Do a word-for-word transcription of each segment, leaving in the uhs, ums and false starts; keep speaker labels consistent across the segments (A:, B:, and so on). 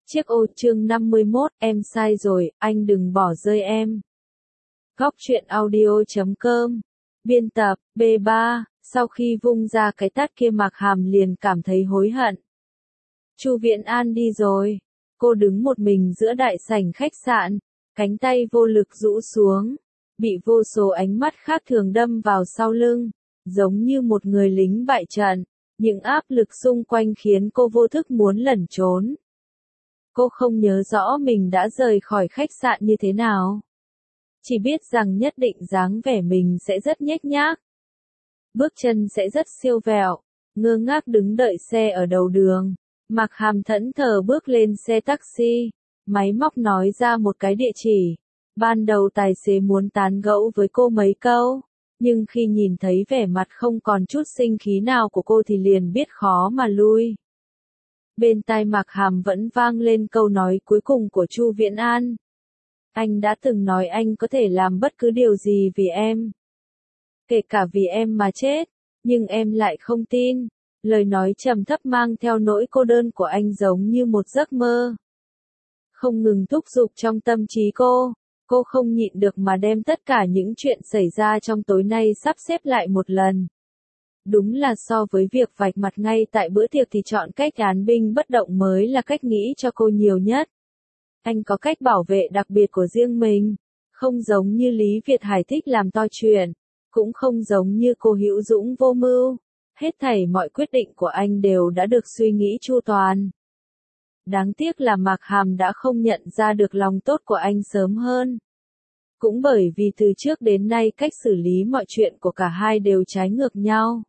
A: Chiếc ô chương năm mươi mốt, em sai rồi, anh đừng bỏ rơi em. Góc truyện audio chấm com. Biên tập, B ba, sau khi vung ra cái tát kia Mạc Hàm liền cảm thấy hối hận. Chu Viễn An đi rồi. Cô đứng một mình giữa đại sảnh khách sạn, cánh tay vô lực rũ xuống, bị vô số ánh mắt khác thường đâm vào sau lưng, giống như một người lính bại trận. Những áp lực xung quanh khiến cô vô thức muốn lẩn trốn. Cô không nhớ rõ mình đã rời khỏi khách sạn như thế nào. Chỉ biết rằng nhất định dáng vẻ mình sẽ rất nhếch nhác. Bước chân sẽ rất siêu vẹo, ngơ ngác đứng đợi xe ở đầu đường. Mạc Hàm thẫn thờ bước lên xe taxi, máy móc nói ra một cái địa chỉ. Ban đầu tài xế muốn tán gẫu với cô mấy câu, nhưng khi nhìn thấy vẻ mặt không còn chút sinh khí nào của cô thì liền biết khó mà lui. Bên tai Mạc Hàm vẫn vang lên câu nói cuối cùng của Chu Viễn An. Anh đã từng nói anh có thể làm bất cứ điều gì vì em. Kể cả vì em mà chết, nhưng em lại không tin. Lời nói trầm thấp mang theo nỗi cô đơn của anh giống như một giấc mơ. Không ngừng thúc giục trong tâm trí cô, cô không nhịn được mà đem tất cả những chuyện xảy ra trong tối nay sắp xếp lại một lần. Đúng là so với việc vạch mặt ngay tại bữa tiệc thì chọn cách án binh bất động mới là cách nghĩ cho cô nhiều nhất. Anh có cách bảo vệ đặc biệt của riêng mình, không giống như Lý Việt Hải thích làm to chuyện, cũng không giống như cô Hữu Dũng vô mưu. Hết thảy mọi quyết định của anh đều đã được suy nghĩ chu toàn. Đáng tiếc là Mạc Hàm đã không nhận ra được lòng tốt của anh sớm hơn. Cũng bởi vì từ trước đến nay cách xử lý mọi chuyện của cả hai đều trái ngược nhau.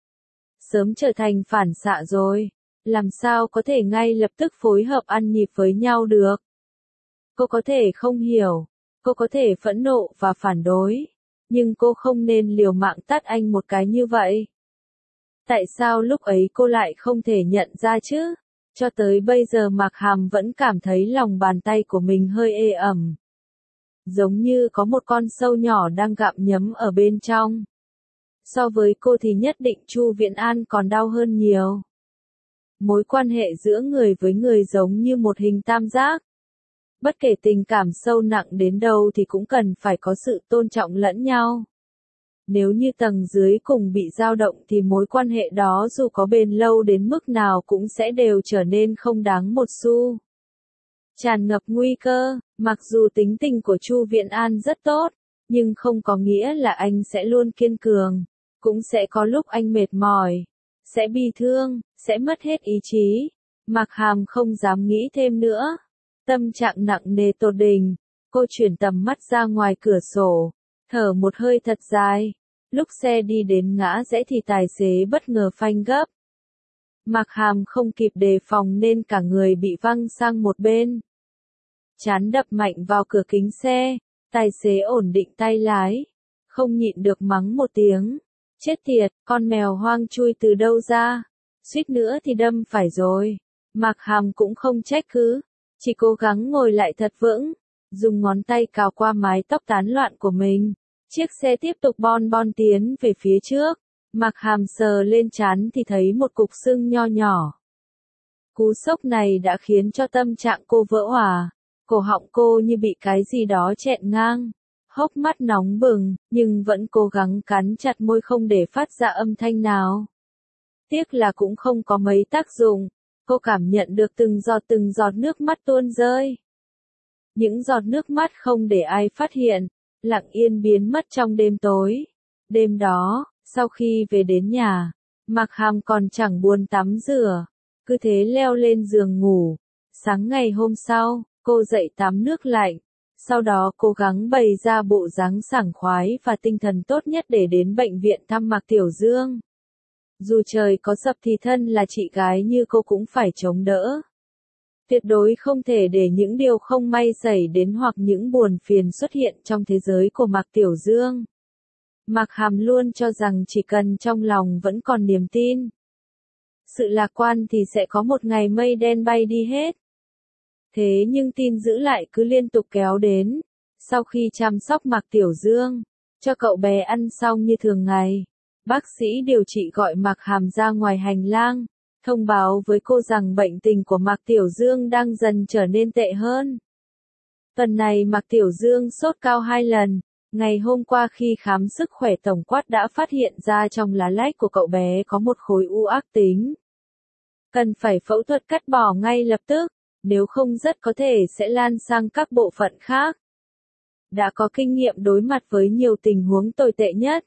A: Sớm trở thành phản xạ rồi, làm sao có thể ngay lập tức phối hợp ăn nhịp với nhau được. Cô có thể không hiểu, cô có thể phẫn nộ và phản đối, nhưng cô không nên liều mạng tát anh một cái như vậy. Tại sao lúc ấy cô lại không thể nhận ra chứ? Cho tới bây giờ Mạc Hàm vẫn cảm thấy lòng bàn tay của mình hơi ê ẩm. Giống như có một con sâu nhỏ đang gặm nhấm ở bên trong. So với cô thì nhất định Chu Viễn An còn đau hơn nhiều. Mối quan hệ giữa người với người giống như một hình tam giác. Bất kể tình cảm sâu nặng đến đâu thì cũng cần phải có sự tôn trọng lẫn nhau. Nếu như tầng dưới cùng bị dao động thì mối quan hệ đó dù có bền lâu đến mức nào cũng sẽ đều trở nên không đáng một xu. Tràn ngập nguy cơ, mặc dù tính tình của Chu Viễn An rất tốt, nhưng không có nghĩa là anh sẽ luôn kiên cường. Cũng sẽ có lúc anh mệt mỏi, sẽ bi thương, sẽ mất hết ý chí. Mạc Hàm không dám nghĩ thêm nữa. Tâm trạng nặng nề tột đỉnh, cô chuyển tầm mắt ra ngoài cửa sổ, thở một hơi thật dài. Lúc xe đi đến ngã rẽ thì tài xế bất ngờ phanh gấp. Mạc Hàm không kịp đề phòng nên cả người bị văng sang một bên. Trán đập mạnh vào cửa kính xe, tài xế ổn định tay lái, không nhịn được mắng một tiếng. Chết tiệt, con mèo hoang chui từ đâu ra, suýt nữa thì đâm phải rồi. Mạc Hàm cũng không trách cứ, chỉ cố gắng ngồi lại thật vững, dùng ngón tay cào qua mái tóc tán loạn của mình. Chiếc xe tiếp tục bon bon tiến về phía trước, Mạc Hàm sờ lên trán thì thấy một cục sưng nho nhỏ. Cú sốc này đã khiến cho tâm trạng cô vỡ òa, cổ họng cô như bị cái gì đó chẹn ngang. Hốc mắt nóng bừng, nhưng vẫn cố gắng cắn chặt môi không để phát ra âm thanh nào. Tiếc là cũng không có mấy tác dụng, cô cảm nhận được từng giọt từng giọt nước mắt tuôn rơi. Những giọt nước mắt không để ai phát hiện, lặng yên biến mất trong đêm tối. Đêm đó, sau khi về đến nhà, Mạc Hàm còn chẳng buồn tắm rửa, cứ thế leo lên giường ngủ. Sáng ngày hôm sau, cô dậy tắm nước lạnh. Sau đó cố gắng bày ra bộ dáng sảng khoái và tinh thần tốt nhất để đến bệnh viện thăm Mạc Tiểu Dương. Dù trời có sập thì thân là chị gái như cô cũng phải chống đỡ. Tuyệt đối không thể để những điều không may xảy đến hoặc những buồn phiền xuất hiện trong thế giới của Mạc Tiểu Dương. Mạc Hàm luôn cho rằng chỉ cần trong lòng vẫn còn niềm tin, sự lạc quan thì sẽ có một ngày mây đen bay đi hết. Thế nhưng tin dữ lại cứ liên tục kéo đến. Sau khi chăm sóc Mạc Tiểu Dương, cho cậu bé ăn xong như thường ngày, bác sĩ điều trị gọi Mạc Hàm ra ngoài hành lang, thông báo với cô rằng bệnh tình của Mạc Tiểu Dương đang dần trở nên tệ hơn. Tuần này Mạc Tiểu Dương sốt cao hai lần, ngày hôm qua khi khám sức khỏe tổng quát đã phát hiện ra trong lá lách của cậu bé có một khối u ác tính. Cần phải phẫu thuật cắt bỏ ngay lập tức, nếu không rất có thể sẽ lan sang các bộ phận khác. Đã có kinh nghiệm đối mặt với nhiều tình huống tồi tệ nhất.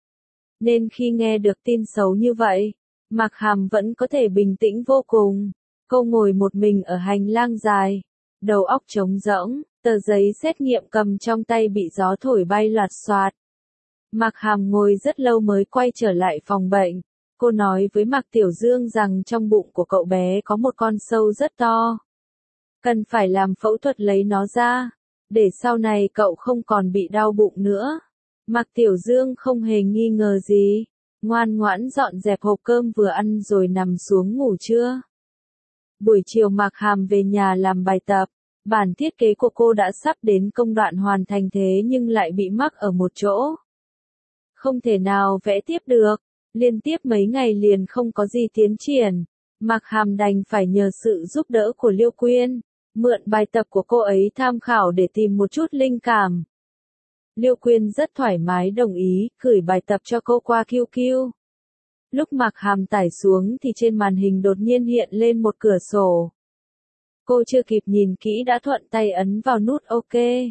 A: Nên khi nghe được tin xấu như vậy, Mạc Hàm vẫn có thể bình tĩnh vô cùng. Cô ngồi một mình ở hành lang dài, đầu óc trống rỗng, tờ giấy xét nghiệm cầm trong tay bị gió thổi bay loạt xoạt. Mạc Hàm ngồi rất lâu mới quay trở lại phòng bệnh. Cô nói với Mạc Tiểu Dương rằng trong bụng của cậu bé có một con sâu rất to. Cần phải làm phẫu thuật lấy nó ra, để sau này cậu không còn bị đau bụng nữa. Mạc Tiểu Dương không hề nghi ngờ gì, ngoan ngoãn dọn dẹp hộp cơm vừa ăn rồi nằm xuống ngủ trưa. Buổi chiều Mạc Hàm về nhà làm bài tập, bản thiết kế của cô đã sắp đến công đoạn hoàn thành thế nhưng lại bị mắc ở một chỗ. Không thể nào vẽ tiếp được, liên tiếp mấy ngày liền không có gì tiến triển. Mạc Hàm đành phải nhờ sự giúp đỡ của Liêu Quyên, mượn bài tập của cô ấy tham khảo để tìm một chút linh cảm. Liêu Quyên rất thoải mái đồng ý, gửi bài tập cho cô qua quy quy. Lúc Mạc Hàm tải xuống thì trên màn hình đột nhiên hiện lên một cửa sổ. Cô chưa kịp nhìn kỹ đã thuận tay ấn vào nút OK.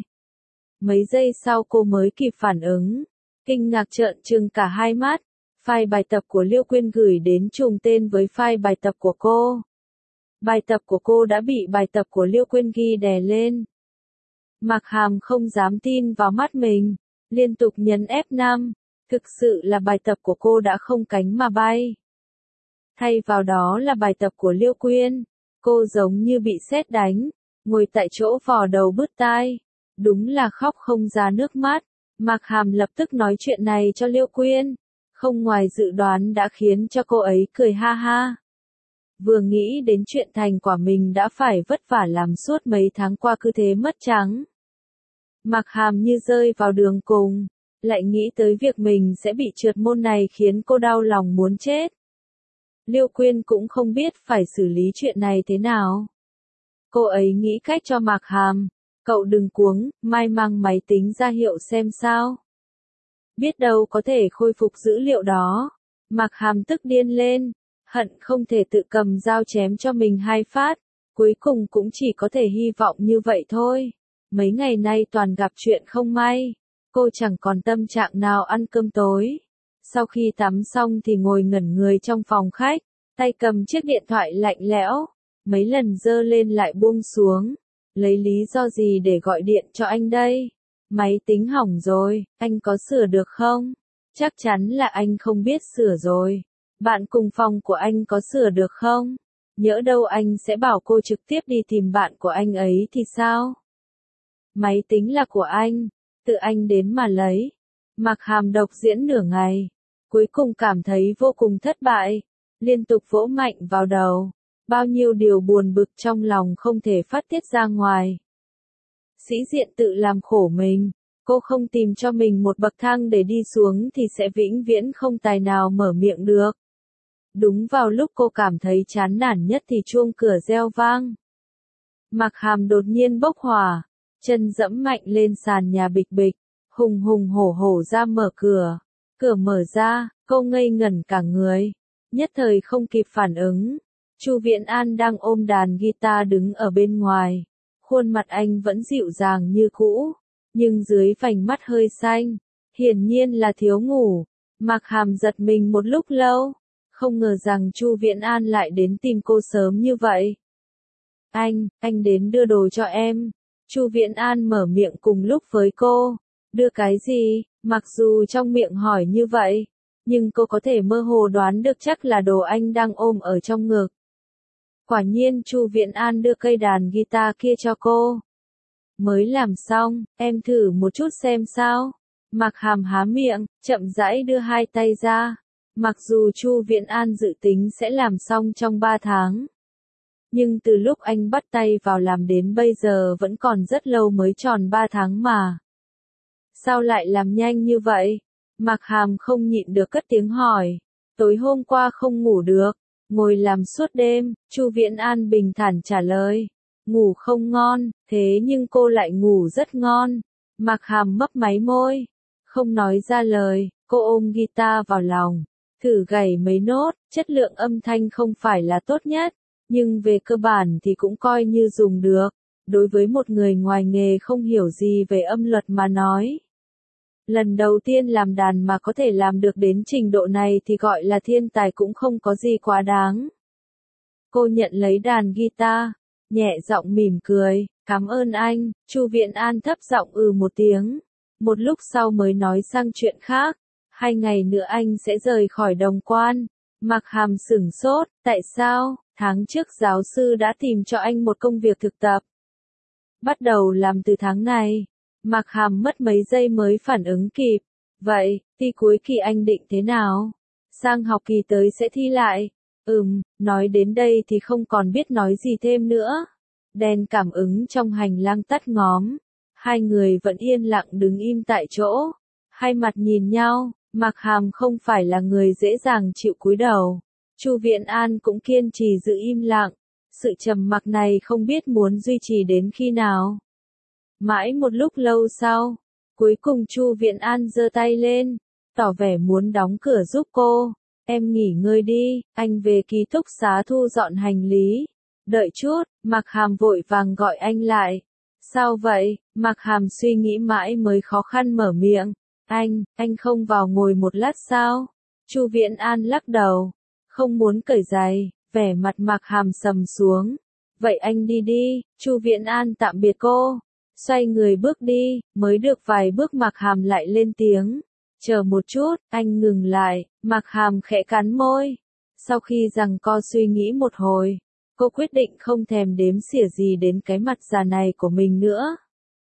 A: Mấy giây sau cô mới kịp phản ứng, kinh ngạc trợn trừng cả hai mắt. File bài tập của Liêu Quyên gửi đến trùng tên với file bài tập của cô. Bài tập của cô đã bị bài tập của Liêu Quyên ghi đè lên. Mạc Hàm không dám tin vào mắt mình, liên tục nhấn F năm, thực sự là bài tập của cô đã không cánh mà bay. Thay vào đó là bài tập của Liêu Quyên, cô giống như bị sét đánh, ngồi tại chỗ vò đầu bứt tai, đúng là khóc không ra nước mắt. Mạc Hàm lập tức nói chuyện này cho Liêu Quyên, không ngoài dự đoán đã khiến cho cô ấy cười ha ha. Vừa nghĩ đến chuyện thành quả mình đã phải vất vả làm suốt mấy tháng qua cứ thế mất trắng. Mạc Hàm như rơi vào đường cùng, lại nghĩ tới việc mình sẽ bị trượt môn này khiến cô đau lòng muốn chết. Liêu Quyên cũng không biết phải xử lý chuyện này thế nào. Cô ấy nghĩ cách cho Mạc Hàm, cậu đừng cuống, mai mang máy tính ra hiệu xem sao. Biết đâu có thể khôi phục dữ liệu đó. Mạc Hàm tức điên lên, hận không thể tự cầm dao chém cho mình hai phát, cuối cùng cũng chỉ có thể hy vọng như vậy thôi. Mấy ngày nay toàn gặp chuyện không may, cô chẳng còn tâm trạng nào ăn cơm tối. Sau khi tắm xong thì ngồi ngẩn người trong phòng khách, tay cầm chiếc điện thoại lạnh lẽo, mấy lần giơ lên lại buông xuống. Lấy lý do gì để gọi điện cho anh đây? Máy tính hỏng rồi, anh có sửa được không? Chắc chắn là anh không biết sửa rồi. Bạn cùng phòng của anh có sửa được không? Nhỡ đâu anh sẽ bảo cô trực tiếp đi tìm bạn của anh ấy thì sao? Máy tính là của anh, tự anh đến mà lấy. Mạc Hàm độc diễn nửa ngày, cuối cùng cảm thấy vô cùng thất bại, liên tục vỗ mạnh vào đầu. Bao nhiêu điều buồn bực trong lòng không thể phát tiết ra ngoài. Sĩ diện tự làm khổ mình, cô không tìm cho mình một bậc thang để đi xuống thì sẽ vĩnh viễn không tài nào mở miệng được. Đúng vào lúc cô cảm thấy chán nản nhất thì chuông cửa reo vang. Mạc Hàm đột nhiên bốc hỏa, chân dẫm mạnh lên sàn nhà bịch bịch, hùng hùng hổ hổ ra mở cửa. Cửa mở ra, cô ngây ngẩn cả người, nhất thời không kịp phản ứng. Chu Viễn An đang ôm đàn guitar đứng ở bên ngoài, khuôn mặt anh vẫn dịu dàng như cũ, nhưng dưới vành mắt hơi xanh, hiển nhiên là thiếu ngủ. Mạc Hàm giật mình một lúc lâu, không ngờ rằng Chu Viễn An lại đến tìm cô sớm như vậy. Anh, anh đến đưa đồ cho em. Chu Viễn An mở miệng cùng lúc với cô. Đưa cái gì? Mặc dù trong miệng hỏi như vậy, nhưng cô có thể mơ hồ đoán được chắc là đồ anh đang ôm ở trong ngực. Quả nhiên Chu Viễn An đưa cây đàn guitar kia cho cô. Mới làm xong, em thử một chút xem sao. Mạc Hàm há miệng, chậm rãi đưa hai tay ra. Mặc dù Chu Viễn An dự tính sẽ làm xong trong ba tháng. Nhưng từ lúc anh bắt tay vào làm đến bây giờ vẫn còn rất lâu mới tròn ba tháng mà. Sao lại làm nhanh như vậy? Mạc Hàm không nhịn được cất tiếng hỏi. Tối hôm qua không ngủ được, Ngồi làm suốt đêm, Chu Viễn An bình thản trả lời. Ngủ không ngon, thế nhưng cô lại ngủ rất ngon. Mạc Hàm mấp máy môi, không nói ra lời, cô ôm guitar vào lòng, thử gảy mấy nốt, chất lượng âm thanh không phải là tốt nhất, nhưng về cơ bản thì cũng coi như dùng được. Đối với một người ngoài nghề không hiểu gì về âm luật mà nói, lần đầu tiên làm đàn mà có thể làm được đến trình độ này thì gọi là thiên tài cũng không có gì quá đáng. Cô nhận lấy đàn guitar, nhẹ giọng mỉm cười, cảm ơn anh. Chu Viễn An thấp giọng ừ một tiếng, một lúc sau mới nói sang chuyện khác. Hai ngày nữa anh sẽ rời khỏi Đồng Quan. Mạc Hàm sửng sốt, tại sao? Tháng trước giáo sư đã tìm cho anh một công việc thực tập. Bắt đầu làm từ tháng này. Mạc Hàm mất mấy giây mới phản ứng kịp. Vậy, thi cuối kỳ anh định thế nào? Sang học kỳ tới sẽ thi lại. Ừm, nói đến đây thì không còn biết nói gì thêm nữa. Đèn cảm ứng trong hành lang tắt ngóm. Hai người vẫn yên lặng đứng im tại chỗ. Hai mặt nhìn nhau, Mạc Hàm không phải là người dễ dàng chịu cúi đầu. Chu Viễn An cũng kiên trì giữ im lặng. Sự trầm mặc này không biết muốn duy trì đến khi nào. Mãi một lúc lâu sau, cuối cùng Chu Viễn An giơ tay lên, tỏ vẻ muốn đóng cửa giúp cô. Em nghỉ ngơi đi, anh về ký túc xá thu dọn hành lý. Đợi chút, Mạc Hàm vội vàng gọi anh lại. Sao vậy? Mạc Hàm suy nghĩ mãi mới khó khăn mở miệng. Anh, anh không vào ngồi một lát sao? Chu Viễn An lắc đầu, không muốn cởi giày, vẻ mặt Mạc Hàm sầm xuống. Vậy anh đi đi. Chu Viễn An tạm biệt cô, xoay người bước đi, mới được vài bước Mạc Hàm lại lên tiếng. Chờ một chút, anh ngừng lại. Mạc Hàm khẽ cắn môi. Sau khi giằng co suy nghĩ một hồi, cô quyết định không thèm đếm xỉa gì đến cái mặt già này của mình nữa.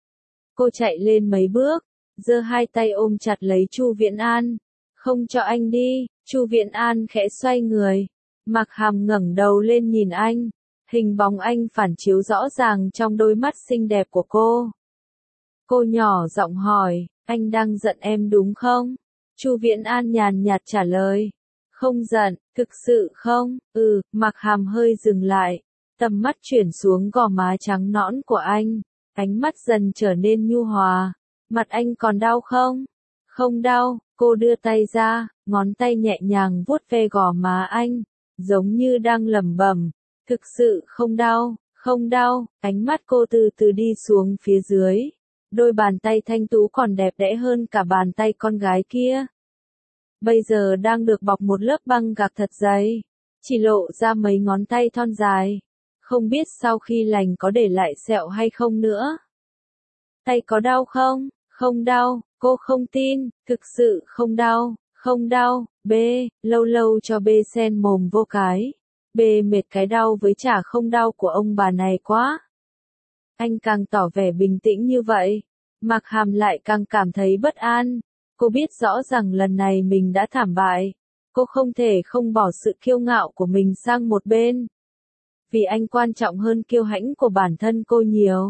A: Cô chạy lên mấy bước, giơ hai tay ôm chặt lấy Chu Viễn An. Không cho anh đi. Chu Viễn An khẽ xoay người. Mạc Hàm ngẩng đầu lên nhìn anh. Hình bóng anh phản chiếu rõ ràng trong đôi mắt xinh đẹp của cô. Cô nhỏ giọng hỏi, anh đang giận em đúng không? Chu Viễn An nhàn nhạt trả lời. Không giận, thực sự không? Ừ. Mạc Hàm hơi dừng lại, tầm mắt chuyển xuống gò má trắng nõn của anh. Ánh mắt dần trở nên nhu hòa. Mặt anh còn đau không? Không đau. Cô đưa tay ra, ngón tay nhẹ nhàng vuốt ve gò má anh, giống như đang lẩm bẩm. Thực sự không đau, không đau. Ánh mắt cô từ từ đi xuống phía dưới. Đôi bàn tay thanh tú còn đẹp đẽ hơn cả bàn tay con gái kia. Bây giờ đang được bọc một lớp băng gạc thật dày, chỉ lộ ra mấy ngón tay thon dài. Không biết sau khi lành có để lại sẹo hay không nữa. Tay có đau không? Không đau. Cô không tin, thực sự không đau, không đau. B, lâu lâu cho B sen mồm vô cái. B mệt cái đau với chả không đau của ông bà này quá. Anh càng tỏ vẻ bình tĩnh như vậy, Mạc Hàm lại càng cảm thấy bất an. Cô biết rõ rằng lần này mình đã thảm bại. Cô không thể không bỏ sự kiêu ngạo của mình sang một bên. Vì anh quan trọng hơn kiêu hãnh của bản thân cô nhiều.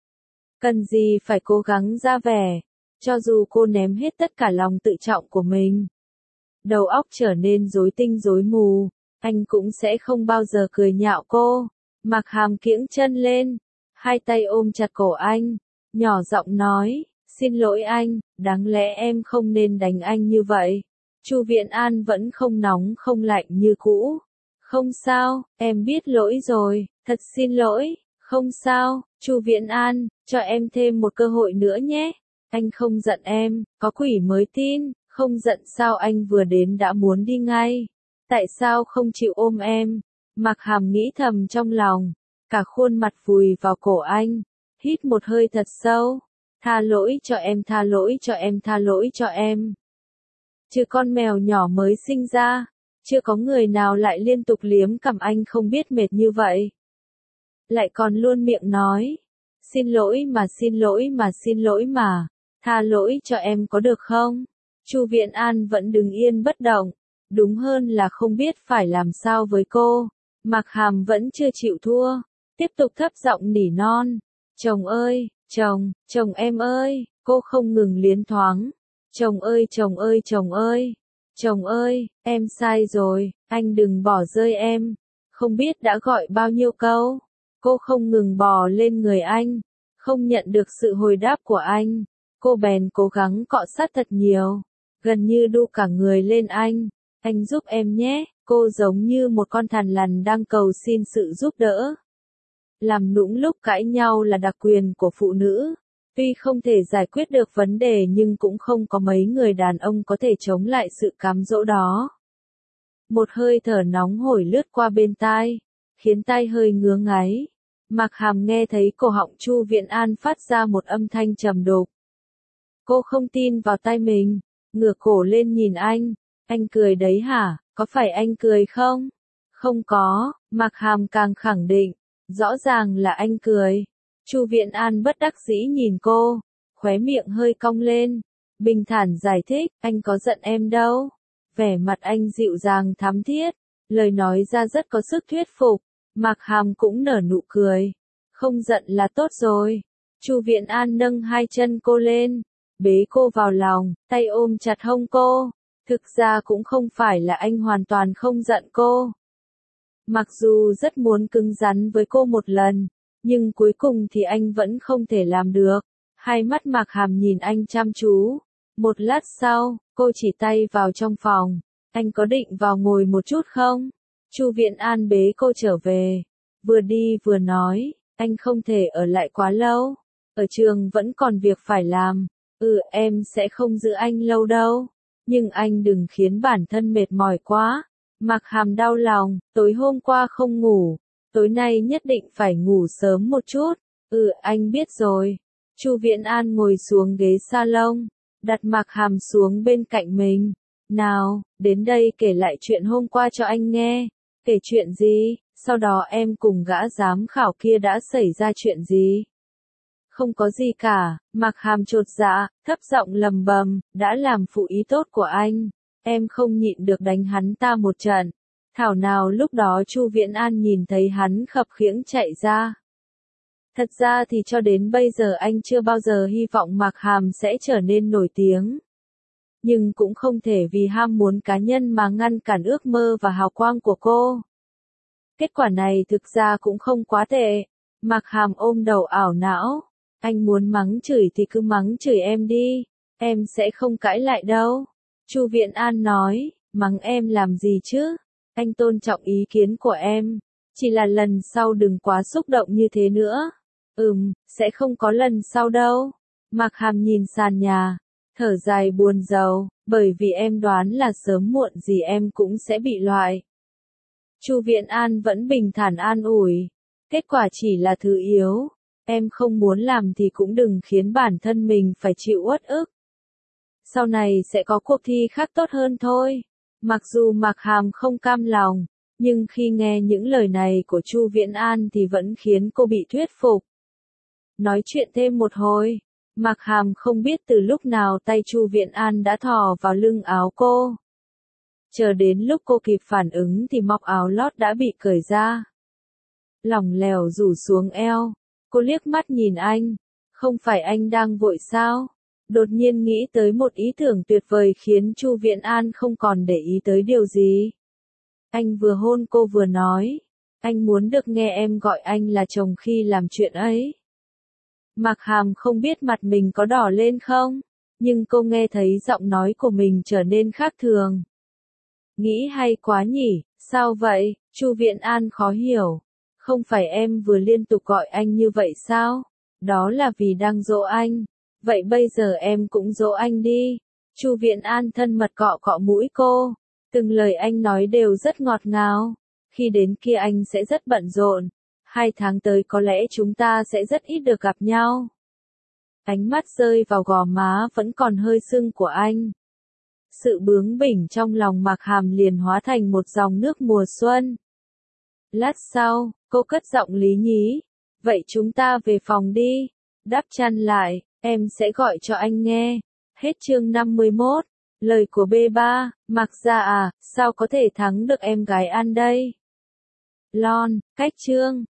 A: Cần gì phải cố gắng ra vẻ. Cho dù cô ném hết tất cả lòng tự trọng của mình, đầu óc trở nên rối tinh rối mù, anh cũng sẽ không bao giờ cười nhạo cô. Mạc Hàm kiễng chân lên, hai tay ôm chặt cổ anh, nhỏ giọng nói, xin lỗi anh, đáng lẽ em không nên đánh anh như vậy. Chu Viễn An vẫn không nóng không lạnh như cũ. Không sao, em biết lỗi rồi, thật xin lỗi. Không sao, Chu Viễn An, cho em thêm một cơ hội nữa nhé. Anh không giận em, có quỷ mới tin. Không giận sao anh vừa đến đã muốn đi ngay. Tại sao không chịu ôm em? Mạc Hàm nghĩ thầm trong lòng, cả khuôn mặt vùi vào cổ anh, hít một hơi thật sâu. Tha lỗi cho em, tha lỗi cho em, tha lỗi cho em. Chứ con mèo nhỏ mới sinh ra, chưa có người nào lại liên tục liếm cằm anh không biết mệt như vậy. Lại còn luôn miệng nói, xin lỗi mà xin lỗi mà xin lỗi mà, tha lỗi cho em có được không? Chu Viễn An vẫn đứng yên bất động, đúng hơn là không biết phải làm sao với cô. Mạc Hàm vẫn chưa chịu thua, tiếp tục thấp giọng nỉ non, chồng ơi, chồng, chồng em ơi. Cô không ngừng liến thoáng, chồng ơi chồng ơi chồng ơi, Chồng ơi, em sai rồi, anh đừng bỏ rơi em. Không biết đã gọi bao nhiêu câu. Cô không ngừng bò lên người anh. Không nhận được sự hồi đáp của anh. Cô bèn cố gắng cọ sát thật nhiều. Gần như đu cả người lên anh. Anh giúp em nhé. Cô giống như một con thằn lằn đang cầu xin sự giúp đỡ. Làm nũng lúc cãi nhau là đặc quyền của phụ nữ. Tuy không thể giải quyết được vấn đề nhưng cũng không có mấy người đàn ông có thể chống lại sự cám dỗ đó. Một hơi thở nóng hổi lướt qua bên tai, khiến tai hơi ngứa ngáy. Mạc Hàm nghe thấy cổ họng Chu Viễn An phát ra một âm thanh trầm đục. Cô không tin vào tai mình, ngửa cổ lên nhìn anh. Anh cười đấy hả, có phải anh cười không? Không có, Mạc Hàm càng khẳng định, rõ ràng là anh cười. Chu Viễn An bất đắc dĩ nhìn cô, khóe miệng hơi cong lên, bình thản giải thích, anh có giận em đâu. Vẻ mặt anh dịu dàng thắm thiết, lời nói ra rất có sức thuyết phục. Mạc Hàm cũng nở nụ cười, không giận là tốt rồi. Chu Viễn An nâng hai chân cô lên, bế cô vào lòng, tay ôm chặt hông cô. Thực ra cũng không phải là anh hoàn toàn không giận cô. Mặc dù rất muốn cứng rắn với cô một lần, nhưng cuối cùng thì anh vẫn không thể làm được. Hai mắt Mạc Hàm nhìn anh chăm chú. Một lát sau, cô chỉ tay vào trong phòng. Anh có định vào ngồi một chút không? Chu Viễn An bế cô trở về. Vừa đi vừa nói, anh không thể ở lại quá lâu. Ở trường vẫn còn việc phải làm. Ừ, em sẽ không giữ anh lâu đâu. Nhưng anh đừng khiến bản thân mệt mỏi quá. Mạc Hàm đau lòng, tối hôm qua không ngủ. Tối nay nhất định phải ngủ sớm một chút. Ừ, anh biết rồi. Chu Viễn An ngồi xuống ghế salon, đặt Mạc Hàm xuống bên cạnh mình. Nào, đến đây kể lại chuyện hôm qua cho anh nghe. Kể chuyện gì? Sau đó em cùng gã giám khảo kia đã xảy ra chuyện gì? Không có gì cả, Mạc Hàm chột dạ, thấp giọng lầm bầm, đã làm phụ ý tốt của anh. Em không nhịn được đánh hắn ta một trận. Thảo nào lúc đó Chu Viễn An nhìn thấy hắn khập khiễng chạy ra. Thật ra thì cho đến bây giờ anh chưa bao giờ hy vọng Mạc Hàm sẽ trở nên nổi tiếng. Nhưng cũng không thể vì ham muốn cá nhân mà ngăn cản ước mơ và hào quang của cô. Kết quả này thực ra cũng không quá tệ. Mạc Hàm ôm đầu ảo não. Anh muốn mắng chửi thì cứ mắng chửi em đi. Em sẽ không cãi lại đâu. Chu Viễn An nói, mắng em làm gì chứ? Anh tôn trọng ý kiến của em. Chỉ là lần sau đừng quá xúc động như thế nữa. Ừm, sẽ không có lần sau đâu. Mạc Hàm nhìn sàn nhà, thở dài buồn rầu, bởi vì em đoán là sớm muộn gì em cũng sẽ bị loại. Chu Viễn An vẫn bình thản an ủi. Kết quả chỉ là thứ yếu. Em không muốn làm thì cũng đừng khiến bản thân mình phải chịu uất ức. Sau này sẽ có cuộc thi khác tốt hơn thôi. Mặc dù Mạc Hàm không cam lòng, nhưng khi nghe những lời này của Chu Viễn An thì vẫn khiến cô bị thuyết phục. Nói chuyện thêm một hồi, Mạc Hàm không biết từ lúc nào tay Chu Viễn An đã thò vào lưng áo cô. Chờ đến lúc cô kịp phản ứng thì móc áo lót đã bị cởi ra. Lỏng lẻo rủ xuống eo, cô liếc mắt nhìn anh, không phải anh đang vội sao? Đột nhiên nghĩ tới một ý tưởng tuyệt vời khiến Chu Viễn An không còn để ý tới điều gì. Anh vừa hôn cô vừa nói, anh muốn được nghe em gọi anh là chồng khi làm chuyện ấy. Mạc Hàm không biết mặt mình có đỏ lên không, nhưng cô nghe thấy giọng nói của mình trở nên khác thường. Nghĩ hay quá nhỉ, sao vậy? Chu Viễn An khó hiểu. Không phải em vừa liên tục gọi anh như vậy sao? Đó là vì đang dỗ anh. Vậy bây giờ em cũng dỗ anh đi. Chu Viễn An thân mật cọ cọ mũi cô. Từng lời anh nói đều rất ngọt ngào. Khi đến kia anh sẽ rất bận rộn. Hai tháng tới có lẽ chúng ta sẽ rất ít được gặp nhau. Ánh mắt rơi vào gò má vẫn còn hơi sưng của anh. Sự bướng bỉnh trong lòng Mạc Hàm liền hóa thành một dòng nước mùa xuân. Lát sau, cô cất giọng lý nhí. Vậy chúng ta về phòng đi. Đắp chăn lại, em sẽ gọi cho anh nghe. Hết chương năm mươi mốt. Lời của bê ba, Mạc gia à, sao có thể thắng được em gái An đây? Lon, cách chương.